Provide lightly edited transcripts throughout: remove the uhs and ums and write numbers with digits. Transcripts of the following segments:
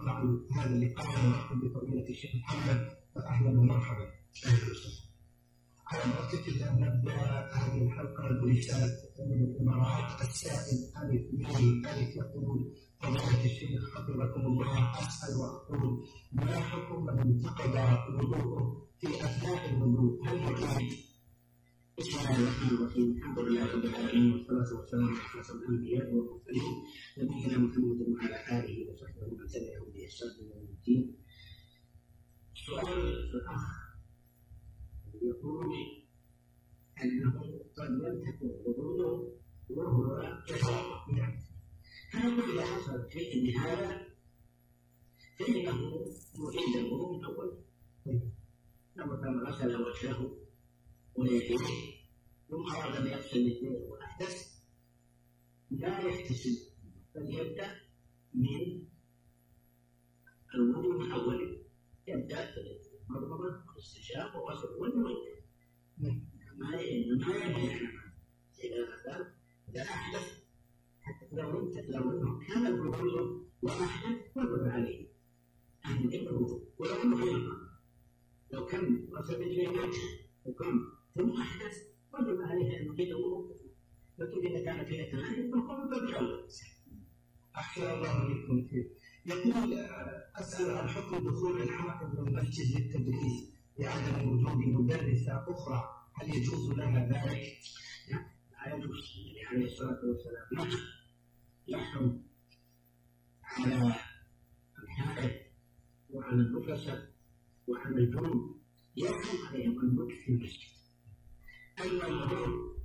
نطلع هذا اللقاء ونرحب بفضيلة الشيخ محمد، فأهلا ومرحبا. على بركة أن نبدأ هذه الحلقة برسالة الإمارات. السائل ألف يقول: فضيلة الشيخ حفظكم الله، أسأل وأقول: ما حكم من انتقد وضوءه في أثناء الوضوء؟ هل يجوز؟ بسم الله الرحمن الرحيم. الحمد لله رب العالمين، والصلاة والسلام على أشرف الأنبياء والمرسلين نبينا محمد وعلى آله وصحبه ومن تبعهم بإحسان إلى يوم الدين. سؤال الأخ يقول أنه قد ينتقد وضوءه وهو يتوضأ، هل إذا حصل شيء من هذا فإنه يعيد الوضوء من أول، لو كان غسل وجهه ويديه ثم أراد أن يغسل يديه وأحدث لا يحتسب، بل يبدأ من الوضوء من أوله، يبدأ بالمضمضة والاستنشاق وغسل الوجه واليدين، ما يمنع إذا أحدث، حتى لو كان الوضوء وأحدث وجب عليه أن يعيد الوضوء، ولو أنه غير، لو كان غسل يديه وكان ثم أحدث وجب عليه أن يعيد الوضوء، لكن إذا كان في أثناء فالقول بالأول. أحسن الله إليكم فيه. يقول: أسأل عن حكم دخول الحائض للمسجد للتدريس بعدم وجود مدرسة أخرى، هل يجوز لها ذلك؟ لا يجوز. عليه الصلاة والسلام يحرم على الحائض وعلى النفساء وعلى الجنوب، يحرم عليهم المكث في المسجد. أما الوضوء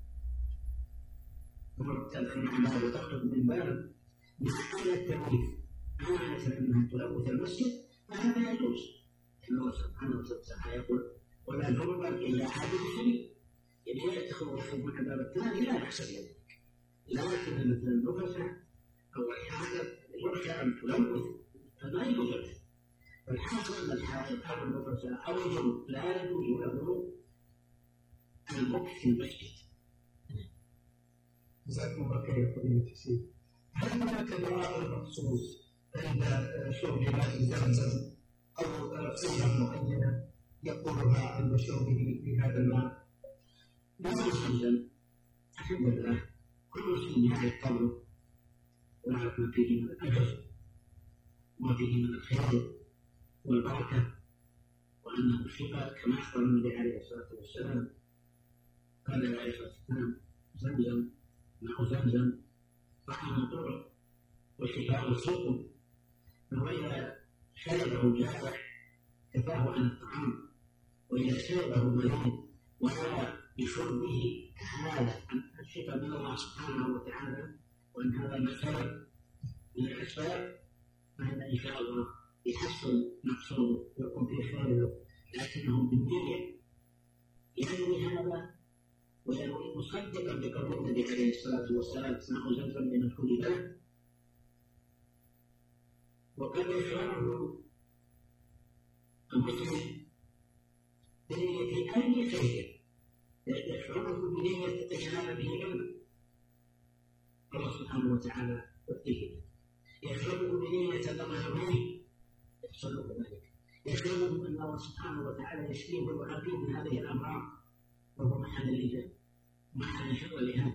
ومرتفع مع وتخرج من باب مع هذا التمييز عادة أنها تلوث المسجد، فهذا يجوز، لأن الله سبحانه وتعالى يقول: ولا جنبا إلا عابر سبيل، يعني لا تخرج أحد من عذاب الثاني لا بأس بذلك، لكن مثل النفساء أو الحائض يخشى أن تلوث فما يجوز. فالحاصل أن الحائض أو النفساء أو الجنوب لا يجوز له المكث في المسجد. جزاكم الله خير يا فضيلة الشيخ. هل هناك دواء مخصوص عند شرب ماء زمزم أو صيغة معينة يقولها عند شربه بهذا الماء؟ ماء زمزم الحمد لله كل شيء هذا القول، ونعرف ما فيه من الأجر وما فيه من الخير والبركة، وأنه شفاء كما أخبر النبي عليه الصلاة والسلام. قال عليه الصلاة والسلام: زمزم ماء زمزم طعام الضر وشفاء السقم، فهو إذا شربه جائع كفاه عن الطعام، وإذا شربه مريض ونوى بشربه هذا عن الشفاء من الله سبحانه وتعالى، وأن هذا مثل من الأسباب، فهذا إن شاء الله يحصل مقصوده ويكون فيه خير، لكنه بالنية يعني هذا ويروي مصدقا بقول النبي عليه الصلاة والسلام: ماء زمزم من كل ماء. وقد يشربه المسلم بنية أي خير، يشربه بنية تتشابه به علما الله سبحانه وتعالى يؤتيه، يشربه بنية ضمانه يحصل له ذلك، يشربه أن الله سبحانه وتعالى يشفيه ويعافيه من هذه الأمراض، وهو محل الإجابة محل الشر لهذا،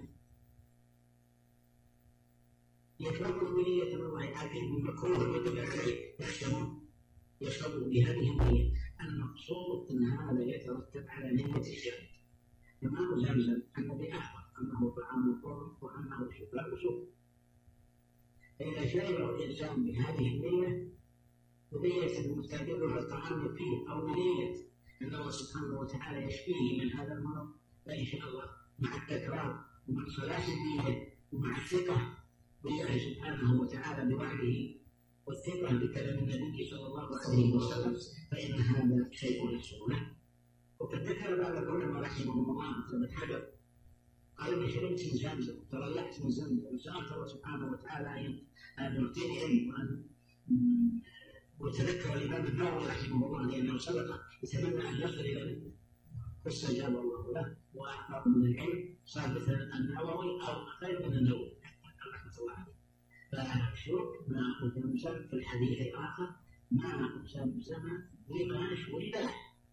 يشربه بنية أن الله يعافيه من مكروه ويتبع عليه، يشربه بهذه النية. المقصود أن هذا يترتب على نية الشرب. فماء زمزم الذي أخبر أنه طعام القوم وأنه شفاء سوء، فإذا شربه الإنسان بهذه النية ونية المستقر الطعام فيه أو نية أن الله سبحانه وتعالى يشفيه من هذا المرض، فإن شاء الله مع التكرار ومع صلاح النية ومع الثقة بالله سبحانه وتعالى بوعده والثقة بكلام النبي صلى الله عليه وسلم، فإن هذا شيء يحصل له. وقد ذكر بعض العلماء رحمهم الله مثل ابن حجر قال: إني شربت من زمزم تريحت من زمزم وسألت الله سبحانه وتعالى أن يعطيني علم وأن وتذكر الإمام النووي رحمه الله لأنه سبق يتمنى أن يصل إلى مثله، فاستجاب الله له وأعطاه من العلم، صار مثل النووي أو خير من النووي رحمة الله عليه. فشوف ما أتمسك في الحديث الآخر ما أتمسك بما أشهر له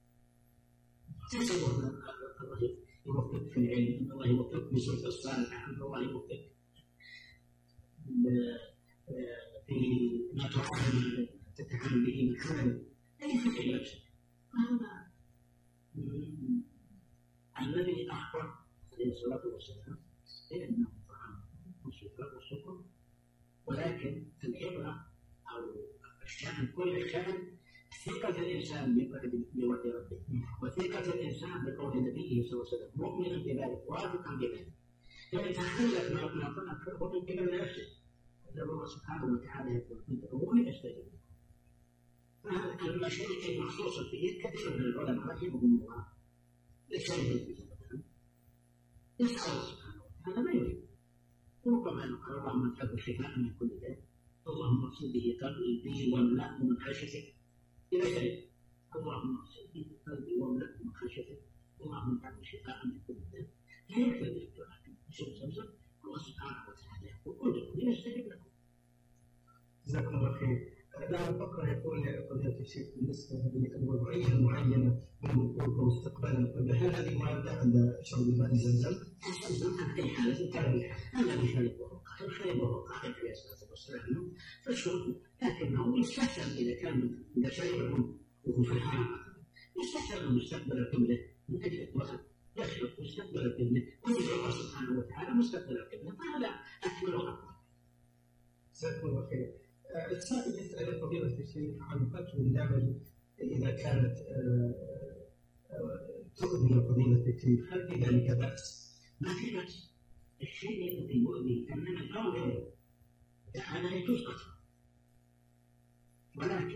تسوى الله يوفق في العلم، أن الله يوفق بصوت الصالحة، أن الله يوفق في ما تعلم تتعلم به مكان أي حاجة يمشي. هذا الذي أخبر عليه الصلاة والسلام بأنه طعام وشفاء وشكر، ولكن العبرة أو الشأن كل شأن ثقة الإنسان بوعد ربه، وثقة الإنسان بقول نبيه صلى الله عليه وسلم، مؤمنا بذلك واثقا بذلك. فإن تخلف ما طلب فهو من قبل نفسه، الله سبحانه وتعالى يقول ادعوني أستجب. فالمشاكل المخصوصة فيه كثير من العلماء رحمهم الله يستجيب بسببها، يسأل سبحانه وتعالى ما يريد، ربما يقول اللهم اتق الشفاء من كل ذلك، اللهم اغسل به قلبي واملأه من خشيتك إلى شيء، اللهم اغسل به قلبي واملأه من خشيتك، اللهم اتق الشفاء من كل ذلك. لا يكفي الدعاء بشيء زمزم، الله سبحانه وتعالى يقول ادعوني أستجب لكم. جزاكم الله خير. لا أفكر يقول قضية الشيخ بالنسبة للوضعية المعينة واستقبالا، هل هذه معدة عند شرب الماء زمزم؟ أي حالة تعرف الذي شربه قائد عليه الصلاة والسلام فشربه، لكنه يستحسن إذا كان إذا شربه وهو في الحرم يستحسن أن يستقبل القبلة من أجل الوقت، يشرب مستقبل القبلة ويدعو الله سبحانه وتعالى مستقبل القبلة، فهذا أكمل وأفضل. جزاكم الله خير. السائل يسأل فضيلة الشيخ عن فتوى النمل إذا كانت تؤذي فضيلة الشيخ، هل في ذلك بأس؟ ما في بأس. الشيء الذي يؤذي النمل أو غيره هذا يجوز قتله، ولكن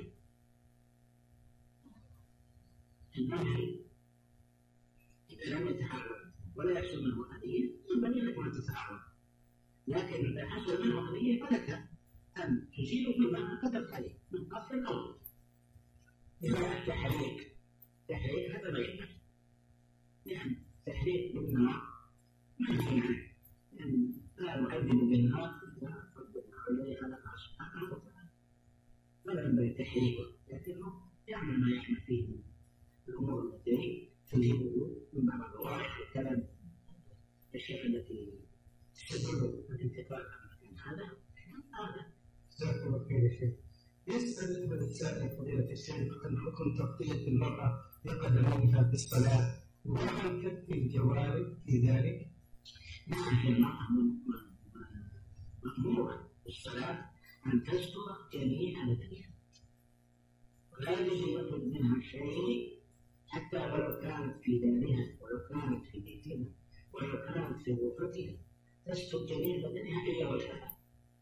النمل إذا لم يتحرك ولا يحصل منه أذية ينبغي لك أن تتعرض، لكن إذا حصل منه أذية فلك أن تزيل بما قدرت عليه من قتل أو إذا التحريك هذا لا يمنع، يعني تحريك بالنار ما يمنع، يعني لا يعذب بالنار إذا قدرنا عليه على سبحانه وتعالى، ولا ينبغي تحريكه، لكنه يعمل ما يحمل فيه من الأمور التي تجيبه من بعض الظواهر الكلام الشيخ التي تسبب الانتقال عن هذا. جزاكم الله خير يا شيخ. يسأل السائل فضيلة الشيخ عن حكم تغطية المرأة بقدميها في الصلاة، وهل تكفي الجوارب في ذلك؟ نعم، المرأة مأمورة في الصلاة أن تستر جميع بدنها، ولا يجوز يطلب منها شيء حتى ولو كانت في دارها، ولو كانت في بيتها، ولو كانت في غرفتها، تستر جميع بدنها إلا وجهها.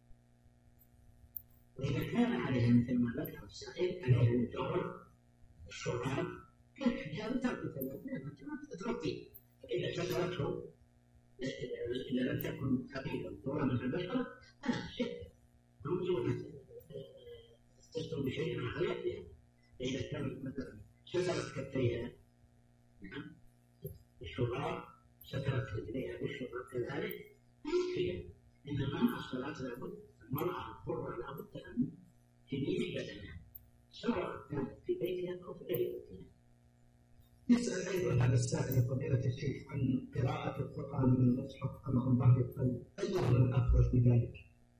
وإذا كان عليها مثل ما ذكر السائل عليها الجوهر الشراب يكفي هذا ترك تغطي، فإذا سترته إذا لم تكن خفيفة طولا من البشرة فلا شيء، موجودة تستر بشيء من خلقها. إذا كانت مثلا سترت كفيها الشراب، سترت رجليها بالشراب كذلك يكفي. إنما الصلاة لابد المرأة الحرة لابد أن تبين بدنها سواء كانت في بيتها أو في غير بيتها. يسأل أيضا هذا السائل فضيلة الشيخ عن قراءة القرآن من المصحف أم عن ظهر القلب، أيهما الأفضل في ذلك؟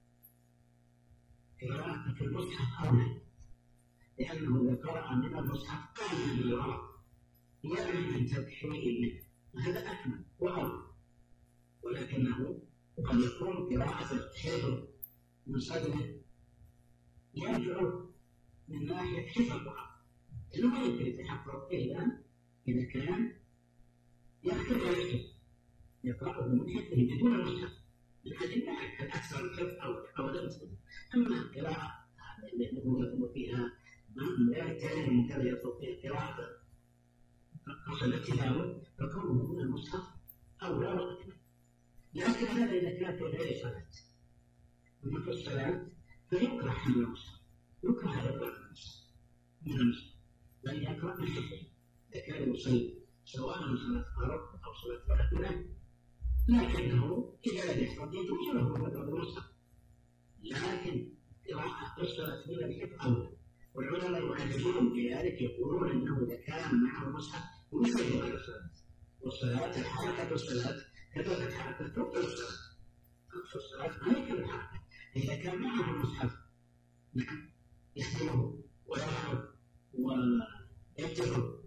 قراءة في المصحف أولى، لأنه إذا قرأ من المصحف كان بالغلط يعني من ترك شيء منه، وهذا أكمل وأولى، ولكنه قد يكون قراءة حفظ من صدره يرجع من ناحية حفظها، إنه ما يمكن يتحقق إلا إذا كان يكتب ويكتب يقرأه من حفظه بدون المصحف، لكن الأكثر الحفظ أو درسه. أما القراءة التي يطلب فيها لا يتعلم من كذا يطلب فيها قراءة أصل التلاوة فكونه من المصحف أولى وأكمل. لكن هذا إذا كان في غير صلاة، أما في الصلاة فيكره حمل المصحف، يكره يقرأ من المصحف بل يقرأ من حفظه إذا كان يصلي سواء من صلاة فرض أو صلاة نافلة، لكنه إذا لم يحفظ يجوز له المصحف لكن قراءة الصلاة بلا ذكر أولى. والعلماء يعلمون بذلك يقولون أنه إذا كان معه مصحف يصلي على الصلاة، والصلاة حركة الصلاة كذلك حركة تبطل الصلاة. الصلاة ما يكمل الحركة. إذا كان معه مصحف نعم يحمله ويرحب ويكتب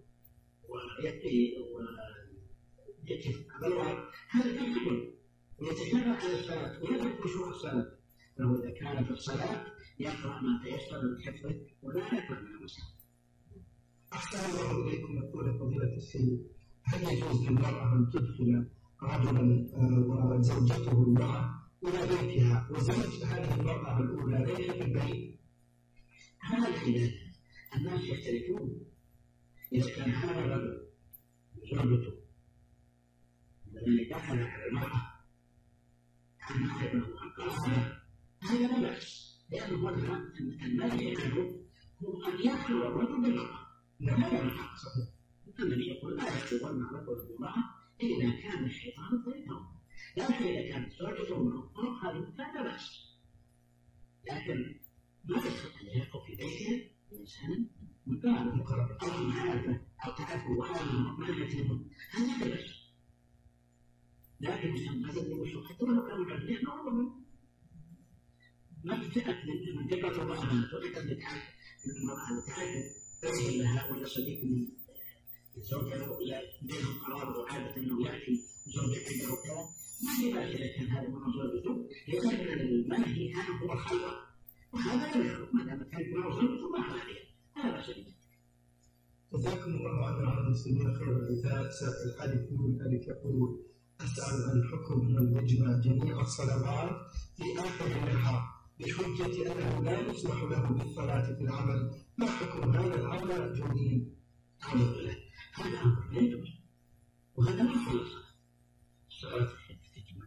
ويكتب على هذا يكمل ويتجرأ على الصلاة ويدرك خشوع الصلاة. فهو إذا كان في الصلاة يقرأ ما تيسر من حفظه ولا يقرأ من المصحف. أحسن الله إليكم. يقول فضيلة السيد: هل يجوز للمرأة أن تدخل رجلا وزوجته معه إلى بيتها وزوج هذه المرأة الأولى ليس في البيت؟ هذا الخلاف الناس يختلفون. إذا كان هذا الرجل زوجته الذي دخل على المرأة عن محرمه وأنقذها هذا لا بأس، لأنه النهي عنه هو أن يخلو الرجل بالمرأة. هذا الحق صحيح. النبي يقول لا يخلون الرجل بالمرأة إلا كان الشيطان طريقه. لكن إذا كانت زوجته معه هذه فلا بأس. لكن ما يستطيع أن يقف في بيتها إنسانا مقرب أو معرفة أو تعرفه وحاله مؤمنة هذا لا بأس. لكن هذا اللي وشو حتى لو كانوا جميعا نورهم ما تتأكد من دقة الرحمة وتتأكد من المرأة تعرف تسهل لها ولا صديق من زوجها ولا بينهم قرار وعادة أنه يأتي زوجة عنده وكذا ما في بأس إذا كان هذا من زوجته، لأن المنهي عنه هو الخلوة وهذا لا يخلو ما دام كان معه زوجته ما عليه هذا بأس به. جزاكم الله عن المسلمين خيرا. إذا سأل الحديث من ذلك يقول: أسأل عن حكم من يجمع جميع الصلوات في آخر النهار بحجة أنه لا يسمح له بالصلاة في العمل، ما حكم هذا العمل جميل؟ الحمد لله هذا أمر لا يجوز وهذا ما هو الصلاة في الجماع.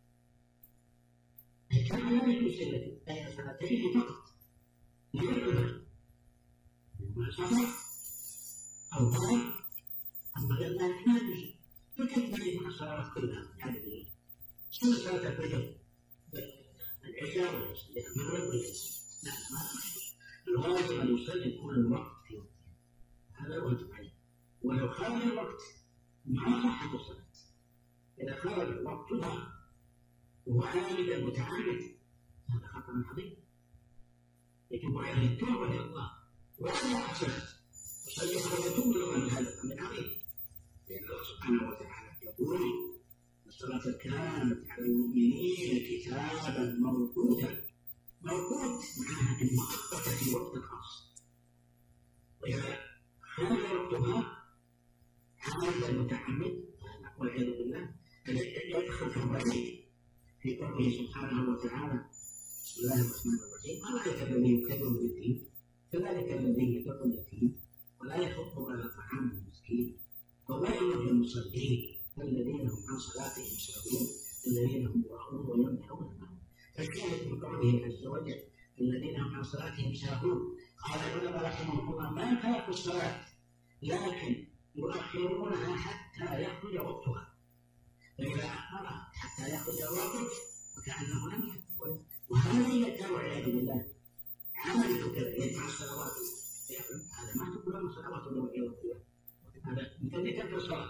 الجماع لا يجوز إلا صلاتين فقط لا يجوز سفر أو ضرر أما غير ذلك ما يجوز. فكيف يجب الصلوات كلها يعني صلاة الفجر العشاء والعشاء المغرب والعشاء لا ما الواجب أن يصلي كل الوقت في وقته هذا واجب عليه. ولو خرج الوقت ما صحت الصلاة. إذا خرج وقتها وهو عامدا متعمد هذا خطأ عظيم يجب عليه التوبة إلى الله وأن يحسن وصلي خرجته من هذا الأمر عظيم. لأن الله سبحانه وتعالى يقول: الصلاة كانت على المؤمنين كتابا موقوتا. موقوت معناها المؤقتة في وقت خاص. وإذا خرج وقتها عامد المتعمد والعياذ بالله يدخل في الوعيد في قوله سبحانه وتعالى: بسم الله الرحمن الرحيم: أرأيت الذي يكذب بالدين فذلك الذي يدعو اليتيم ولا يحض على طعام المسكين وويل للمصلين الذين هم عن صلاتهم ساهون الذين هم يراءون ويمنعون الماعون. فالشاهد من قوله عز وجل: الذين هم عن صلاتهم ساهون قال العلماء رحمهم الله ما تركوا الصلاة لكن يؤخرونها حتى يخرج وقتها، فإذا أخرها حتى يخرج الوقت وكأنه لم يحدث. وهذا يدعو والعياذ بالله عمل كذا يجمع الصلوات هذا ما تقول له صلوات الله والعياذ بالله. هذا مثل ذكر الصلاة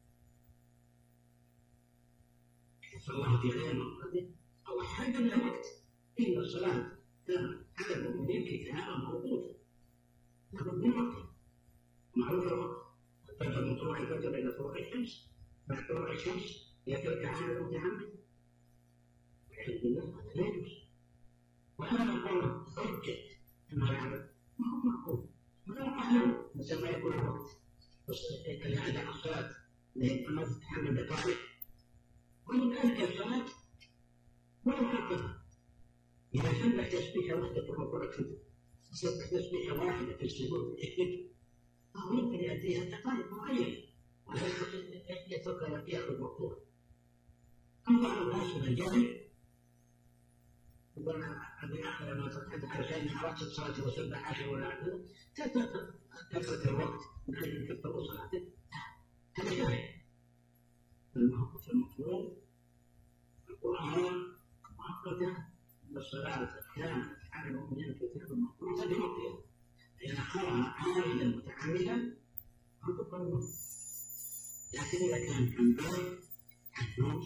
الصلاة في غير موقعه أو حد من الوقت إن الصلاة كان على المؤمنين كتابا موقوتا لابد من وقته معروف الوقت. الفجر من طلوع الفجر إلى طلوع الشمس، بعد طلوع الشمس يترك عامل متعمد والعياذ بالله هذا لا يجوز. وهذا القول حجة أن العمل ما هو معقول ولا معلوم مثل ما يكون الوقت الأداء الصلاة لأنه تتحمل دقائق ومن ذلك الصلاة ولو حقها إذا سبح تسبيحة واحدة تقول لك سبح تسبيحة واحدة في السجود فهو يمكن يأتيها دقائق معينة ولا يترك يأخذ وقتها. أما بعض الناس من الجاهل يقول أبي آخر ما تتحدث على شيء من عرفت الصلاة وسبح 10 ولا 10 تترك الوقت من أجل أن تكتب صلاته هذا جاهل. المفروض القرآن مؤقتة والصلاة كانت على المؤمنين كتابا موقوتا بوقتها، فإن أخرها عامدا متعمدا فقد ضل. لكن إذا كان عن باب عن موت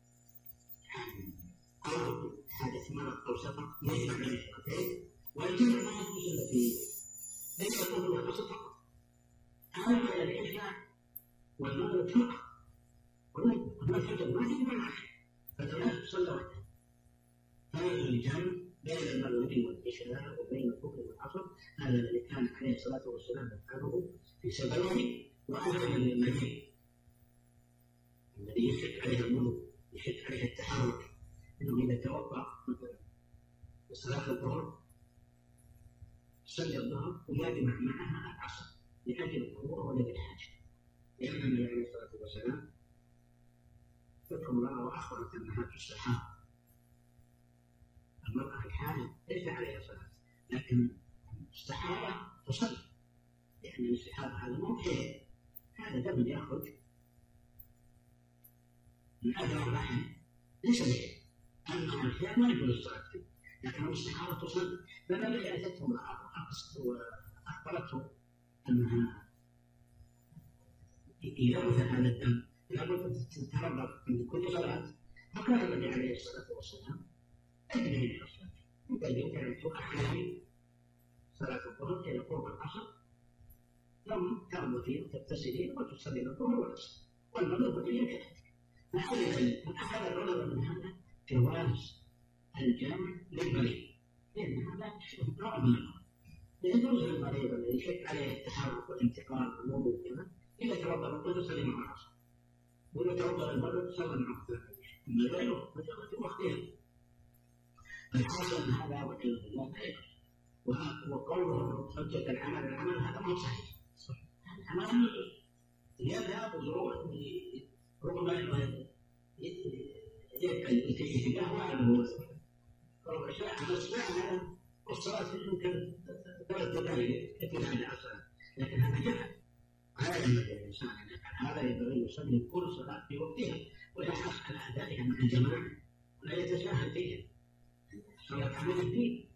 أو حادث مرض أو سفر يجب عليه شرطين، والجمع ما يجوز إلا فيه، ليس كل ما قصد فقط، أما العشاء والمغرب فقط، وما الفجر ما يجب عليه، فالثلاث صلى وحده، فيجوز الجمع بين المغرب والعشاء وبين الظهر والعصر. هذا الذي كان عليه الصلاة والسلام يفعله في سفره، وأيضا للمريض الذي يشق عليه الوضوء، يشق عليه التحرك، انه اذا توضا مثلا لصلاه الظهر صلى الظهر ويجمع معها العصر لاجل الضروره ولا للحاجه، لان النبي عليه الصلاه والسلام ذكر الله واخبرت انها تستحاب. المراه الحامل ليس عليها صلاه، لكن استحابه تصلي، لان الاستحابه هذا مو شيء، هذا دم يخرج من أثر الرحم ليس بشيء، أما الأحياء ما يجوز الصلاة فيه، لكن الاستحارة تصلي. فالذي أتته وأخبرته أنها إذا وثق هذا الدم لابد تتربط من كل صلاة، فقال النبي عليه الصلاة والسلام أجمعين إلى الصلاة، وبعدين كانت تؤخر صلاة الظهر إلى قرب العصر، ثم تربطين وتغتسلين وتصلين الظهر والعصر، والمغرب هي كذلك. فأخذ العلماء من هذا جواز الجمع للمريض، لأن هذا نوع من المرض، يجوز للمريض الذي يشق عليه التحرك والانتقال والوضوء وكذا إذا توضأ الظهر يصلي مع العصر، وإذا توضأ المغرب يصلي مع الظهر، أما غيره فجاءت في وقتها. الحاصل أن هذا والعياذ بالله لا يجوز، وقوله حجة العمل هذا مو صحيح. العمل يذهب ويروح ربما يتجه وعنه ربع ساعة نصف ساعة، والصلاة يمكن 3 دقائق ابتداء العصر، لكن هذا جهل. هذا ينبغي الإنسان أن يفعل هذا، ينبغي يصلي كل صلاة في وقتها ويحرص على أدائها مع الجماعة ولا يتساهل فيها. الصلاة عمل الدين،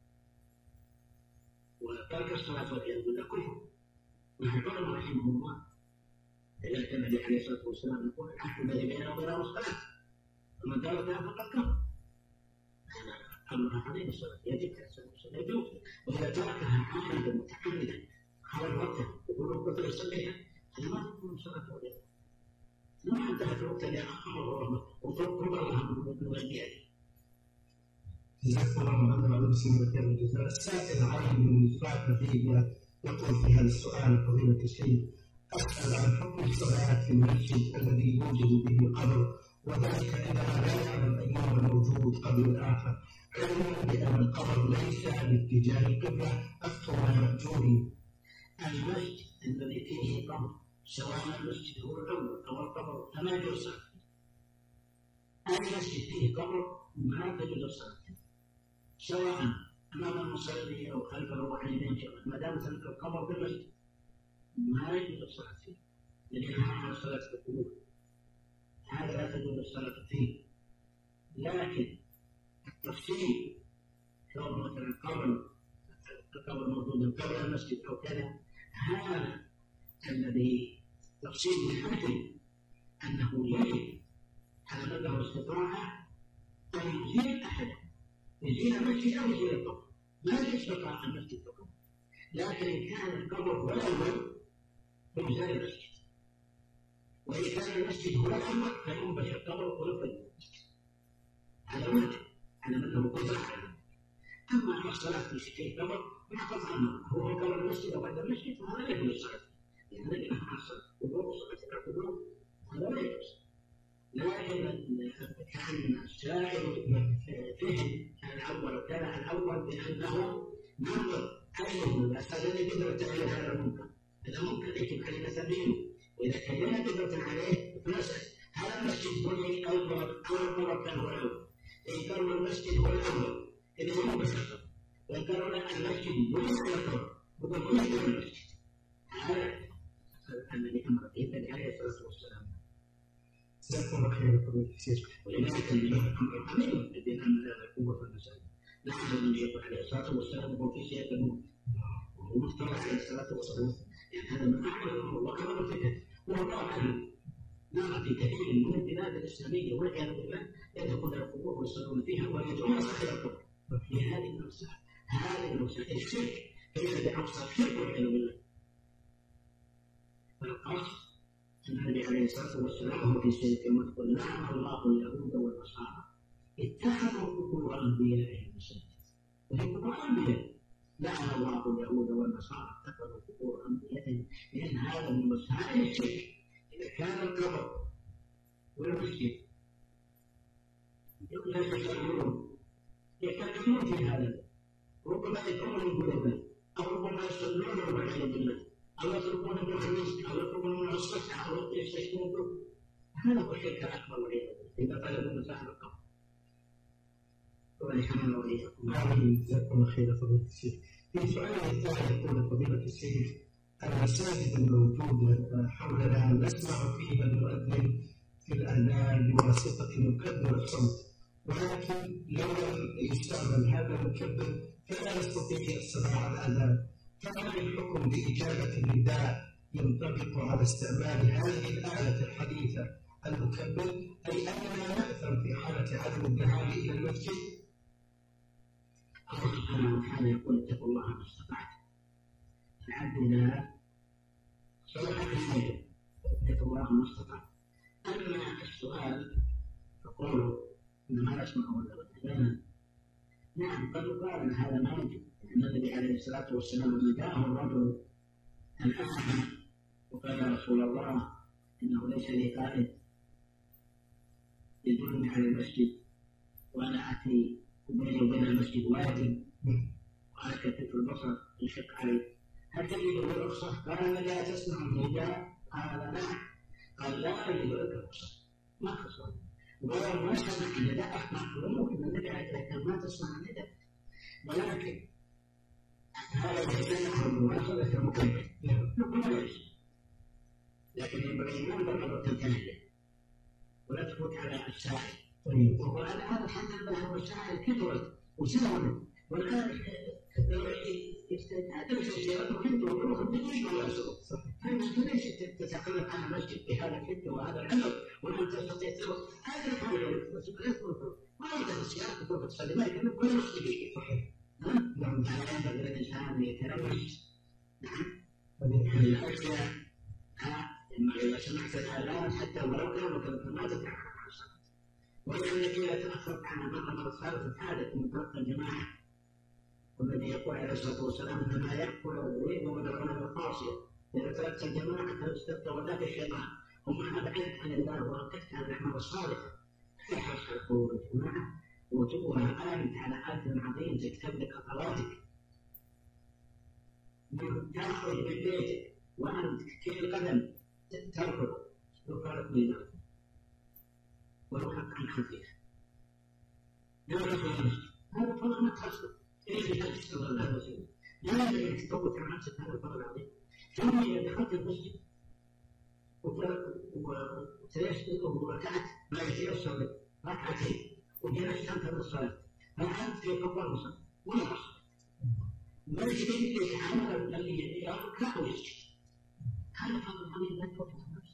وترك الصلاة والعياذ بالله كفر. مع العلماء رحمه الله إذا كان النبي عليه الصلاة والسلام يقول العهد الذي بيننا وبينهم الصلاة، ومن تركها فقد كفر. هذا أمر عظيم، الصلاة يجب على الصلاة يجوز، وإذا تركها عامدا متعمدا خرج وقتها يقول كنت يصليها، هذا ما تكون صلاة ولا ما انتهت الوقت اللي أخره وفرق الله من والديه. جزاكم الله عنا وعلى خير الجزاء. السائل عن النفاق فيه يقول في هذا السؤال فضيلة الشيخ: أسأل عن حكم الصلاة في المسجد الذي يوجد به قبر، وذلك إذا لا يعلم أيهما الموجود قبل الآخر، علما بأن القبر ليس باتجاه القبلة، أفتوا مأجورين. المسجد الذي فيه قبر سواء المسجد هو الأول أو القبر فما يجوز الصلاة فيه. أي مسجد فيه قبر ما تجوز الصلاة فيه، سواء أمام المصلي أو خلفه أو عن يمينه، ما دام تلك القبر في المسجد ما يجوز الصلاة فيه، لأن هذا الصلاة في القبور، هذا لا تجوز الصلاة فيه. لكن التفصيل لو مثلا القبر موجود قبل المسجد أو كذا، هذا الذي تفصيل من حيث أنه يجب على مدى الاستطاعة أن يزيل أحدا، يزيل المسجد أو يزيل القبر، ما يستطاع المسجد فقط، لكن إن كان القبر هو الأول فيزال المسجد، وإن كان المسجد هو الأول فينبش القبر ويفرد المسجد، على وجه على أنه قدر على. أما على الصلاة في القبر فقط أنه هو قبل المسجد أو بعد المسجد، فهذا لا يجوز الصلاة، لأن هذا يجب على الصلاة وضوء صلاة القبور، هذا لا يجوز. لكن كان السائل فهم الأول وكان الأول بأنه ننظر أي المسألة الذي قدرت على هذا المنكر، إذا ممكن يجب علينا تبيينه، وإذا كان لا قدرة عليه فنسأل هل المسجد هو الأول أو القبر كان هو الأول؟ إن كان المسجد هو الأول إذا هو بشر، وإن كان المسجد ليس القبر هو ليس المسجد، هذا الذي أمر به النبي عليه الصلاة والسلام. جزاكم الله خير فضيلة الشيخ. ولذلك الأمر العظيم الذي أمر له القوة في المساجد، لعل النبي عليه الصلاة والسلام هو في سياق الموت ومختار عليه الصلاة والسلام يعني هذا من أعلى الأمور وكما قلت والله أعلم نرى في كثير من البلاد الإسلامية والعياذ بالله يدخلون القبور ويصلون فيها ويدعون صاحب القبر في هذه المسائل الشرك فإذا دعوا الشرك والعياذ بالله فالقصد أن النبي عليه الصلاة والسلام هو في سياق الموت قل لعن الله اليهود والنصارى اتخذوا قبور أنبيائهم مساجد وهي قبور أنبياء لعن الله اليهود والنصارى اتخذوا قبور أنبيائهم لأن هذا من مسائل الشرك إذا كان القبر والمسجد يعتقدون في هذا ربما يدعون القلوب أو ربما يصلون والعياذ بالله أو يطلبون بالخميس أو يطلبون من الصحة أو يستشفون به هذا هو الشرك الأكبر والعياذ بالله إذا طلبوا مساحة القبر ولكن وإياكم. جزاكم الله خير فضيلة الشيخ. في سؤال الثاني يقول فضيلة الشيخ المساجد الموجودة حولنا نسمع فيها المؤذن في الأذان بواسطة مكبر الصوت ولكن لو لم يستعمل هذا المكبر فلا نستطيع السماع الأذان فما الحكم بإجابة النداء ينطبق على استعمال هذه الآلة الحديثة المكبر أي أننا نأثم في حالة عدم الذهاب إلى المسجد؟ الله سبحانه وتعالى يقول اتقوا الله ما استطعتم العبد صلاة الفجر اتقوا الله ما استطعتم. أما السؤال فقولوا إنما نسمع ولا الأذان نعم قد يقال أن هذا ما يجب أن النبي عليه الصلاة والسلام نداه الرجل الأعمى وقال يا رسول الله إنه ليس لي قائد يدلني على المسجد وأنا أتي بيني وبين المسجد وادي وأنا كثيف البصر يشق علي هل تجد له رخصة؟ قال لا تسمع النداء؟ قال نعم. قال لا أجد لك رخصة ما خصه ولو ما سمع النداء معلوم أن النبي عليه كان ما تسمع النداء ولكن هذا الإنسان يخرج مواصلة المكمل نقول ليش لكن ينبغي أن ننظر وتنتهي ولا تفوت على الساحل وعلى هذا الحمد لله هو الساحل كثرت وسلمت والآن تمشي سيارته وكنت وروح الدنيا ولا يسوق فالمسجد ليش تتكلم عن المسجد بهذا الحكم وهذا العمل ولم تستطيع تروح هذا الحمل المسجد لا يكون ما يقدر السيارة تروح تصلي ما يكون كل مسجد صحيح نعم هذا ينبغي الإنسان يتلوث نعم الأشياء إذا سمعت الآلات حتى ولو كانوا ما تتعرف عن الصلاة ولأنك إذا تأخرت عن المرة الثالثة حادث من طرق الجماعة والذي يقول عليه الصلاة والسلام إنما يأكل ويريد ومدرنا بالقاصية إذا تركت الجماعة فاستبقى ذاك الشيطان ومعنى بعدت عن الله وركزت على الأعمال الصالحة احرص على حضور الجماعة وجوها آلت على آلة عظيم تكتب لك أطلاتك تخرج من بيتك وأنت كيف القدم تركض يقارب بينك ولو حتى عن خفيف لا يخرج هذا فرق ما تخصص ايش اللي تشتغل هذا الشيء لا يجب ان تفوت على نفسك هذا الفرق العظيم ثم اذا دخلت المسجد وسيشتغل وركعت ما يتيسر لك ركعتين وجلست انت للصلاه فانت في قبر المصلى ولا تصلي ما يجب يتعامل الذي يركع ويسجد هذا فرق عظيم لا تفوت على نفسك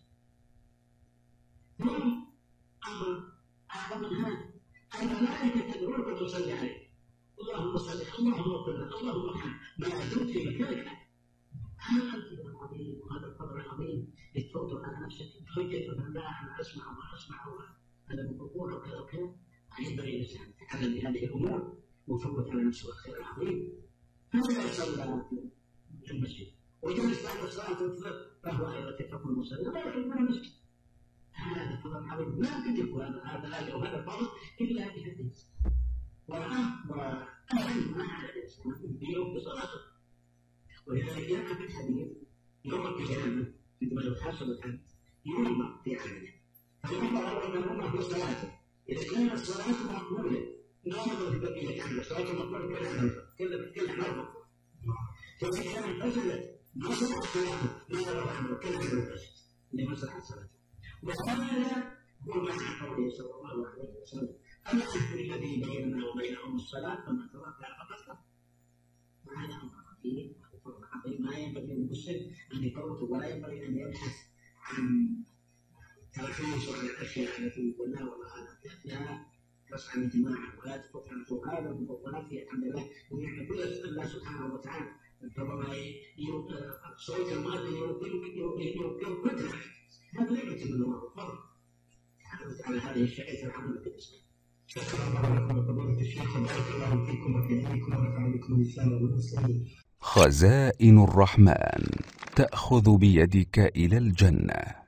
ثم امر اعظم من هذا الملائكه تدعوك وتصلي عليك اللهم صل اللهم اغفر اللهم ارحم ما دمت في مكانك هذا الفضل العظيم وهذا الفضل العظيم لتفوت على نفسك حجه الله انا اسمع وما اسمع هذا من القبور وكذا وكذا ينبغي الانسان يتحلل بهذه الامور ويفوت على نفسه الخير العظيم فلا يصلى في المسجد وجلس بعد الصلاه فهو ايضا تترك المصلي لا يخرج من المسجد هذا فضل عظيم ما يمكن يكون هذا الاجر وهذا الفضل الا بحديث وأهم ما على الإنسان بيوم بصلاته ولذلك جاء في الحديث يوم القيامة عندما يحاسب العبد ينظر في عمله فينظر إلى الله في صلاته إذا كانت الصلاة مقبولة ننظر في بقية عمله صلاة مقبولة كل حرب فإذا كانت فشلت ما صلحت صلاته ما يرى عمله كل عمله لما صلحت صلاته وهذا هو معنى قوله صلى الله عليه وسلم أما الذكر الذي بيننا وبينهم الصلاة فمن تركها فقد كفر. وهذا أمر خطير عظيم ما ينبغي للمسلم أن يفوته، ولا ينبغي أن يبحث عن تلخيص عن الأشياء التي تناولها فيها بس عن الجماعة، ولا تفوت عن هذا المفضلات في الحمد لله. ونحن كل الله سبحانه وتعالى ربما صوت المؤذن يمكن كل هذا نعمة من الله وفضل على هذه الشريعة العامة في الإسلام. شكرا الله لكم فضيلة الشيخ، وبارك الله فيكم وفي علمكم ونفع بكم الإسلام والمسلمين. خزائن الرحمن تأخذ بيدك إلى الجنة.